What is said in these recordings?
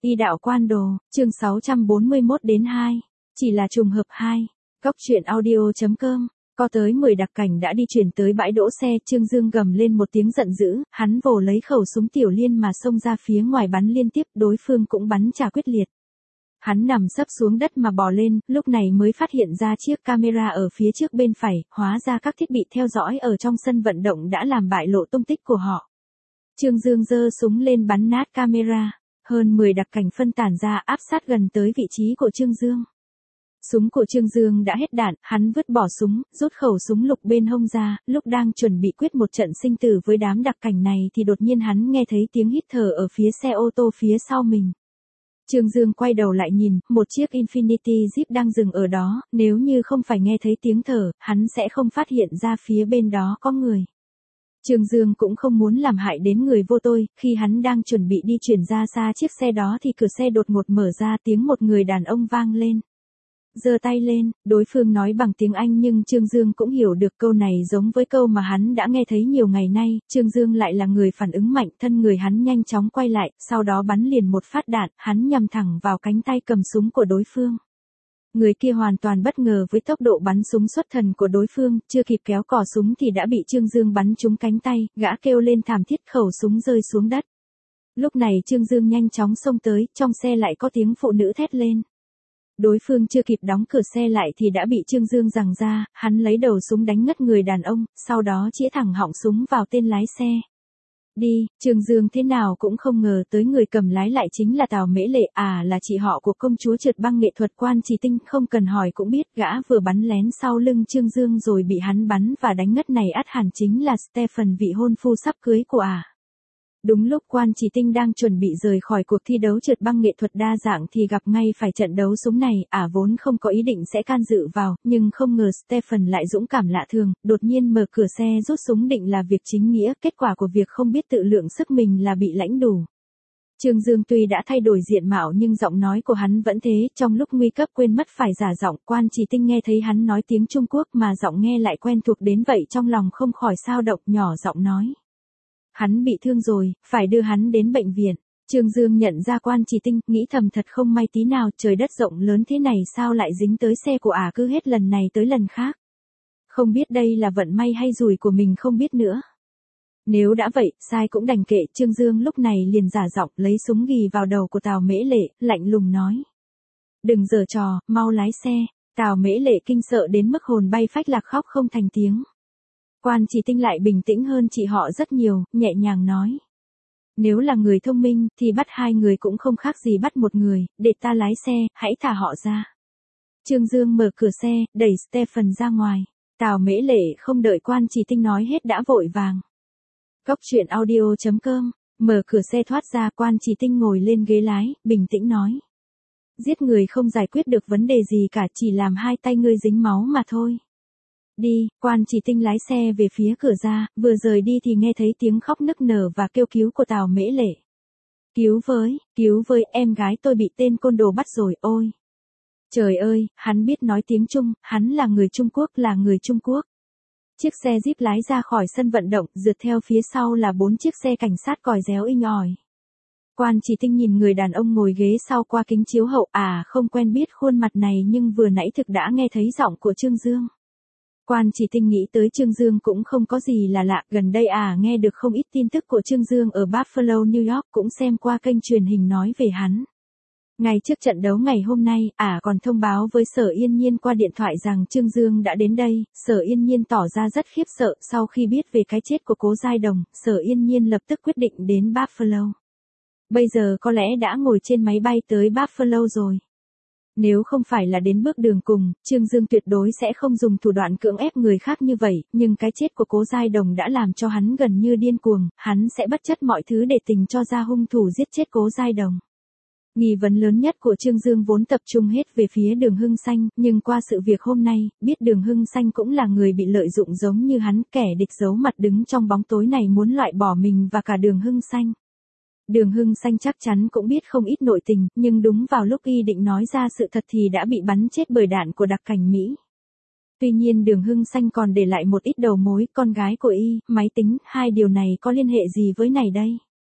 Y đạo quan đồ, chương 641 đến 2. Chỉ là trùng hợp 2. Góc truyện audio.com. Có tới 10 đặc cảnh đã đi chuyển tới bãi đỗ xe, Trương Dương gầm lên một tiếng giận dữ, hắn vồ lấy khẩu súng tiểu liên mà xông ra phía ngoài bắn liên tiếp, đối phương cũng bắn trả quyết liệt. Hắn nằm sấp xuống đất mà bò lên, lúc này mới phát hiện ra chiếc camera ở phía trước bên phải, hóa ra các thiết bị theo dõi ở trong sân vận động đã làm bại lộ tung tích của họ. Trương Dương giơ súng lên bắn nát camera. Hơn 10 đặc cảnh phân tản ra áp sát gần tới vị trí của Trương Dương. Súng của Trương Dương đã hết đạn, hắn vứt bỏ súng, rút khẩu súng lục bên hông ra, lúc đang chuẩn bị quyết một trận sinh tử với đám đặc cảnh này thì đột nhiên hắn nghe thấy tiếng hít thở ở phía xe ô tô phía sau mình. Trương Dương quay đầu lại nhìn, một chiếc Infiniti Jeep đang dừng ở đó, nếu như không phải nghe thấy tiếng thở, hắn sẽ không phát hiện ra phía bên đó có người. Trương Dương cũng không muốn làm hại đến người vô tội, khi hắn đang chuẩn bị đi chuyển ra xa chiếc xe đó thì cửa xe đột ngột mở ra, tiếng một người đàn ông vang lên. Giơ tay lên, đối phương nói bằng tiếng Anh nhưng Trương Dương cũng hiểu được câu này giống với câu mà hắn đã nghe thấy nhiều ngày nay, Trương Dương lại là người phản ứng mạnh, thân người hắn nhanh chóng quay lại, sau đó bắn liền một phát đạn, hắn nhắm thẳng vào cánh tay cầm súng của đối phương. Người kia hoàn toàn bất ngờ với tốc độ bắn súng xuất thần của đối phương, chưa kịp kéo cò súng thì đã bị Trương Dương bắn trúng cánh tay, gã kêu lên thảm thiết, khẩu súng rơi xuống đất. Lúc này Trương Dương nhanh chóng xông tới, trong xe lại có tiếng phụ nữ thét lên. Đối phương chưa kịp đóng cửa xe lại thì đã bị Trương Dương giằng ra, hắn lấy đầu súng đánh ngất người đàn ông, sau đó chĩa thẳng họng súng vào tên lái xe. Đi, Trương Dương thế nào cũng không ngờ tới người cầm lái lại chính là Tào Mễ Lệ, là chị họ của công chúa trượt băng nghệ thuật Quan Chỉ Tinh, không cần hỏi cũng biết gã vừa bắn lén sau lưng Trương Dương rồi bị hắn bắn và đánh ngất này ắt hẳn chính là Stephen, vị hôn phu sắp cưới của Đúng lúc Quan Chỉ Tinh đang chuẩn bị rời khỏi cuộc thi đấu trượt băng nghệ thuật đa dạng thì gặp ngay phải trận đấu súng này, vốn không có ý định sẽ can dự vào, nhưng không ngờ Stephen lại dũng cảm lạ thường, đột nhiên mở cửa xe rút súng định là việc chính nghĩa, kết quả của việc không biết tự lượng sức mình là bị lãnh đủ. Trương Dương tuy đã thay đổi diện mạo nhưng giọng nói của hắn vẫn thế, trong lúc nguy cấp quên mất phải giả giọng, Quan Chỉ Tinh nghe thấy hắn nói tiếng Trung Quốc mà giọng nghe lại quen thuộc đến vậy trong lòng không khỏi xao động, nhỏ giọng nói. Hắn bị thương rồi, phải đưa hắn đến bệnh viện. Trương Dương nhận ra Quan Chỉ Tinh, nghĩ thầm thật không may tí nào, trời đất rộng lớn thế này sao lại dính tới xe của cứ hết lần này tới lần khác. Không biết đây là vận may hay rủi của mình không biết nữa. Nếu đã vậy, sai cũng đành kệ, Trương Dương lúc này liền giả giọng lấy súng ghì vào đầu của Tào Mễ Lệ, lạnh lùng nói. Đừng giở trò, mau lái xe. Tào Mễ Lệ kinh sợ đến mức hồn bay phách lạc khóc không thành tiếng. Quan Chỉ Tinh lại bình tĩnh hơn chị họ rất nhiều, nhẹ nhàng nói. Nếu là người thông minh, thì bắt hai người cũng không khác gì bắt một người, để ta lái xe, hãy thả họ ra. Trương Dương mở cửa xe, đẩy Stephen ra ngoài. Tào Mễ Lệ không đợi Quan Chỉ Tinh nói hết đã vội vàng. Góc truyện audio.com, mở cửa xe thoát ra, Quan Chỉ Tinh ngồi lên ghế lái, bình tĩnh nói. Giết người không giải quyết được vấn đề gì cả, chỉ làm hai tay ngươi dính máu mà thôi. Đi, Quan Chỉ Tinh lái xe về phía cửa ra, vừa rời đi thì nghe thấy tiếng khóc nức nở và kêu cứu của Tào Mễ Lệ. Cứu với, em gái tôi bị tên côn đồ bắt rồi, ôi. Trời ơi, hắn biết nói tiếng Trung, hắn là người Trung Quốc. Chiếc xe Jeep lái ra khỏi sân vận động, rượt theo phía sau là 4 chiếc xe cảnh sát còi réo inh ỏi. Quan Chỉ Tinh nhìn người đàn ông ngồi ghế sau qua kính chiếu hậu, không quen biết khuôn mặt này nhưng vừa nãy thực đã nghe thấy giọng của Trương Dương. Quan Chỉ Tinh nghĩ tới Trương Dương cũng không có gì là lạ, gần đây nghe được không ít tin tức của Trương Dương ở Buffalo, New York, cũng xem qua kênh truyền hình nói về hắn. Ngay trước trận đấu ngày hôm nay, còn thông báo với Sở Yên Nhiên qua điện thoại rằng Trương Dương đã đến đây, Sở Yên Nhiên tỏ ra rất khiếp sợ, sau khi biết về cái chết của Cố Giai Đồng, Sở Yên Nhiên lập tức quyết định đến Buffalo. Bây giờ có lẽ đã ngồi trên máy bay tới Buffalo rồi. Nếu không phải là đến bước đường cùng, Trương Dương tuyệt đối sẽ không dùng thủ đoạn cưỡng ép người khác như vậy, nhưng cái chết của Cố Giai Đồng đã làm cho hắn gần như điên cuồng, hắn sẽ bất chấp mọi thứ để tình cho ra hung thủ giết chết Cố Giai Đồng. Nghi vấn lớn nhất của Trương Dương vốn tập trung hết về phía Đường Hưng Xanh, nhưng qua sự việc hôm nay, biết Đường Hưng Xanh cũng là người bị lợi dụng giống như hắn, kẻ địch giấu mặt đứng trong bóng tối này muốn loại bỏ mình và cả Đường Hưng Xanh. Đường Hưng Xanh chắc chắn cũng biết không ít nội tình, nhưng đúng vào lúc y định nói ra sự thật thì đã bị bắn chết bởi đạn của đặc cảnh Mỹ. Tuy nhiên Đường Hưng Xanh còn để lại một ít đầu mối, con gái của y, máy tính, hai điều này có liên hệ gì với này đây?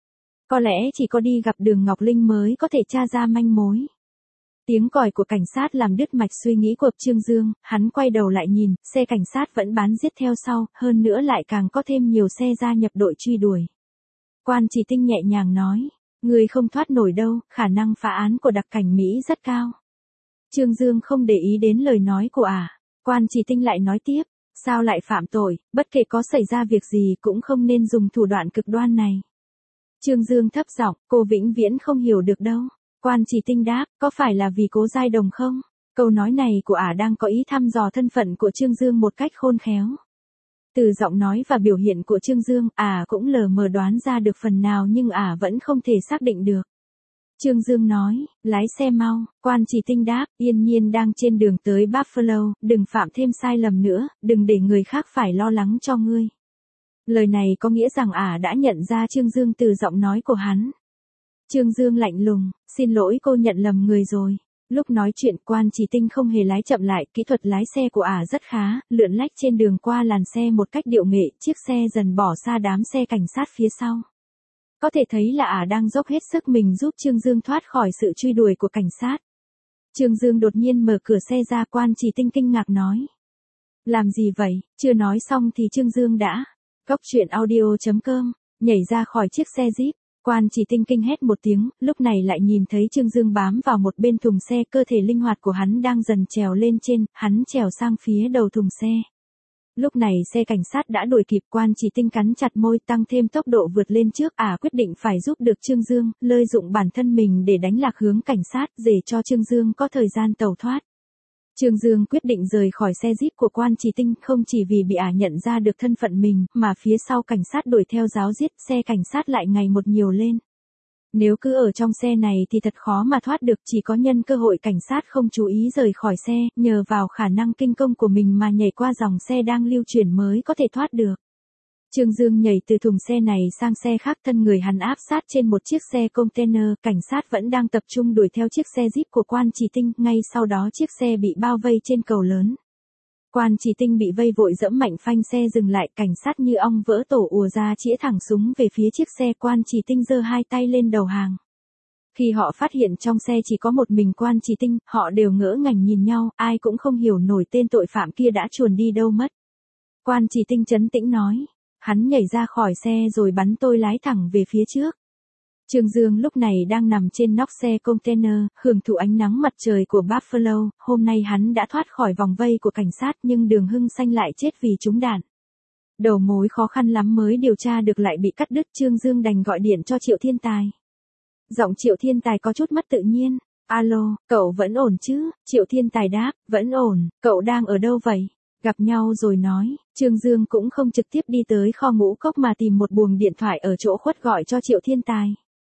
Có lẽ chỉ có đi gặp Đường Ngọc Linh mới có thể tra ra manh mối. Tiếng còi của cảnh sát làm đứt mạch suy nghĩ của Trương Dương, hắn quay đầu lại nhìn, xe cảnh sát vẫn bám giết theo sau, hơn nữa lại càng có thêm nhiều xe gia nhập đội truy đuổi. Quan Chỉ Tinh nhẹ nhàng nói, người không thoát nổi đâu, khả năng phá án của đặc cảnh Mỹ rất cao. Trương Dương không để ý đến lời nói của Quan Chỉ Tinh lại nói tiếp, sao lại phạm tội, bất kể có xảy ra việc gì cũng không nên dùng thủ đoạn cực đoan này. Trương Dương thấp giọng, cô vĩnh viễn không hiểu được đâu. Quan Chỉ Tinh đáp, có phải là vì Cố Giai Đồng không? Câu nói này của đang có ý thăm dò thân phận của Trương Dương một cách khôn khéo. Từ giọng nói và biểu hiện của Trương Dương, cũng lờ mờ đoán ra được phần nào nhưng vẫn không thể xác định được. Trương Dương nói, lái xe mau, Quan Chỉ Tinh đáp, Yên Nhiên đang trên đường tới Buffalo, đừng phạm thêm sai lầm nữa, đừng để người khác phải lo lắng cho ngươi. Lời này có nghĩa rằng đã nhận ra Trương Dương từ giọng nói của hắn. Trương Dương lạnh lùng, xin lỗi cô nhận lầm người rồi. Lúc nói chuyện Quan Chỉ Tinh không hề lái chậm lại, kỹ thuật lái xe của rất khá, lượn lách trên đường qua làn xe một cách điệu nghệ, chiếc xe dần bỏ xa đám xe cảnh sát phía sau. Có thể thấy là đang dốc hết sức mình giúp Trương Dương thoát khỏi sự truy đuổi của cảnh sát. Trương Dương đột nhiên mở cửa xe ra, Quan Chỉ Tinh kinh ngạc nói. Làm gì vậy? Chưa nói xong thì Trương Dương đã. Cóc truyện audio.com, nhảy ra khỏi chiếc xe Jeep. Quan Chỉ Tinh kinh hét một tiếng, lúc này lại nhìn thấy Trương Dương bám vào một bên thùng xe, cơ thể linh hoạt của hắn đang dần trèo lên trên, hắn trèo sang phía đầu thùng xe. Lúc này xe cảnh sát đã đuổi kịp, Quan Chỉ Tinh cắn chặt môi tăng thêm tốc độ vượt lên trước, quyết định phải giúp được Trương Dương, lợi dụng bản thân mình để đánh lạc hướng cảnh sát, để cho Trương Dương có thời gian tẩu thoát. Trương Dương quyết định rời khỏi xe Jeep của Quan Chỉ Tinh không chỉ vì bị nhận ra được thân phận mình, mà phía sau cảnh sát đuổi theo ráo riết, xe cảnh sát lại ngày một nhiều lên. Nếu cứ ở trong xe này thì thật khó mà thoát được, chỉ có nhân cơ hội cảnh sát không chú ý rời khỏi xe, nhờ vào khả năng kinh công của mình mà nhảy qua dòng xe đang lưu chuyển mới có thể thoát được. Trương Dương nhảy từ thùng xe này sang xe khác, thân người hắn áp sát trên một chiếc xe container, cảnh sát vẫn đang tập trung đuổi theo chiếc xe Jeep của Quan Chỉ Tinh, ngay sau đó chiếc xe bị bao vây trên cầu lớn. Quan Chỉ Tinh bị vây vội dẫm mạnh phanh xe dừng lại, cảnh sát như ong vỡ tổ ùa ra chĩa thẳng súng về phía chiếc xe, Quan Chỉ Tinh giơ hai tay lên đầu hàng. Khi họ phát hiện trong xe chỉ có một mình Quan Chỉ Tinh, họ đều ngỡ ngàng nhìn nhau, ai cũng không hiểu nổi tên tội phạm kia đã chuồn đi đâu mất. Quan Chỉ Tinh trấn tĩnh nói. Hắn nhảy ra khỏi xe rồi bắn tôi lái thẳng về phía trước. Trương Dương lúc này đang nằm trên nóc xe container, hưởng thụ ánh nắng mặt trời của Buffalo, hôm nay hắn đã thoát khỏi vòng vây của cảnh sát nhưng Đường Hưng Xanh lại chết vì trúng đạn. Đầu mối khó khăn lắm mới điều tra được lại bị cắt đứt, Trương Dương đành gọi điện cho Triệu Thiên Tài. Giọng Triệu Thiên Tài có chút mất tự nhiên. Alo, cậu vẫn ổn chứ? Triệu Thiên Tài đáp, vẫn ổn, cậu đang ở đâu vậy? Gặp nhau rồi nói, Trương Dương cũng không trực tiếp đi tới kho ngũ cốc mà tìm một buồng điện thoại ở chỗ khuất gọi cho Triệu Thiên Tài.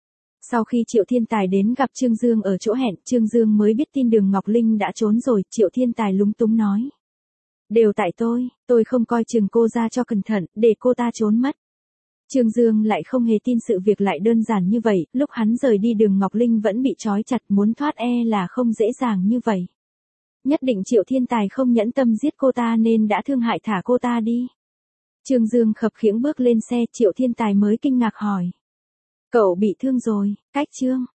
Sau khi Triệu Thiên Tài đến gặp Trương Dương ở chỗ hẹn, Trương Dương mới biết tin Đường Ngọc Linh đã trốn rồi, Triệu Thiên Tài lúng túng nói. Đều tại tôi không coi chừng cô ra cho cẩn thận, để cô ta trốn mất. Trương Dương lại không hề tin sự việc lại đơn giản như vậy, lúc hắn rời đi Đường Ngọc Linh vẫn bị trói chặt, muốn thoát là không dễ dàng như vậy. Nhất định Triệu Thiên Tài không nhẫn tâm giết cô ta nên đã thương hại thả cô ta đi. Trương Dương khập khiễng bước lên xe, Triệu Thiên Tài mới kinh ngạc hỏi. Cậu bị thương rồi, cách Trương?